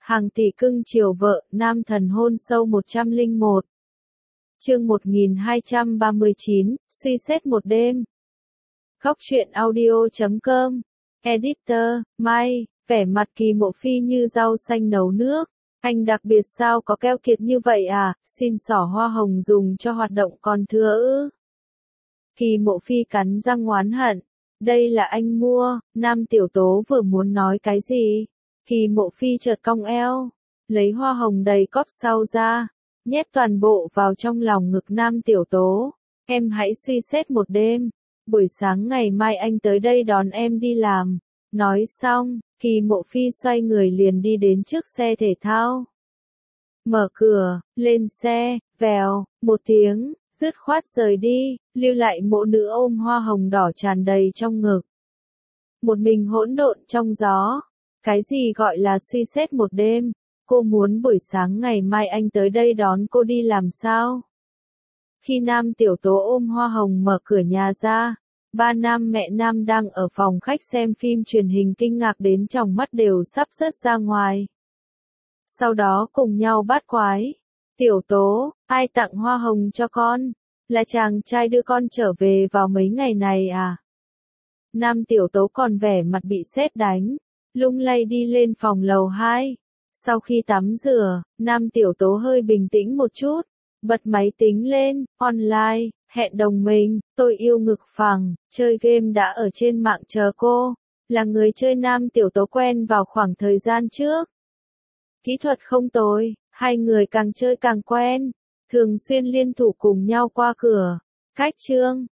Hàng tỷ cưng chiều vợ, nam thần hôn sâu 101. Chương 1239, suy xét một đêm. Góc truyện audio.com. Editor, Mai, vẻ mặt Kỳ Mộ Phi như rau xanh nấu nước. Anh đặc biệt sao có keo kiệt như vậy à, xin xỏ hoa hồng dùng cho hoạt động còn thừa ư? Kỳ Mộ Phi cắn răng oán hận. Đây là anh mua, Nam Tiểu Tố vừa muốn nói cái gì? Kỳ Mộ Phi chợt cong eo, lấy hoa hồng đầy cóp sau ra, nhét toàn bộ vào trong lòng ngực Nam Tiểu Tố. Em hãy suy xét một đêm, buổi sáng ngày mai anh tới đây đón em đi làm. Nói xong, Kỳ Mộ Phi xoay người liền đi đến trước xe thể thao. Mở cửa, lên xe, vèo, một tiếng, dứt khoát rời đi, lưu lại mộ nữ ôm hoa hồng đỏ tràn đầy trong ngực. Một mình hỗn độn trong gió. Cái gì gọi là suy xét một đêm? Cô muốn buổi sáng ngày mai anh tới đây đón cô đi làm sao? Khi Nam Tiểu Tố ôm hoa hồng mở cửa nhà ra, ba nam mẹ Nam đang ở phòng khách xem phim truyền hình kinh ngạc đến tròng mắt đều sắp rớt ra ngoài. Sau đó cùng nhau bát quái. Tiểu Tố, ai tặng hoa hồng cho con? Là chàng trai đưa con trở về vào mấy ngày này à? Nam Tiểu Tố còn vẻ mặt bị sét đánh, lung lay đi lên phòng lầu 2. Sau khi tắm rửa, Nam Tiểu Tố hơi bình tĩnh một chút, bật máy tính lên, online, hẹn đồng minh, tôi yêu ngực phẳng, chơi game đã ở trên mạng chờ cô, là người chơi Nam Tiểu Tố quen vào khoảng thời gian trước. Kỹ thuật không tồi, hai người càng chơi càng quen, thường xuyên liên thủ cùng nhau qua cửa. Cách chương,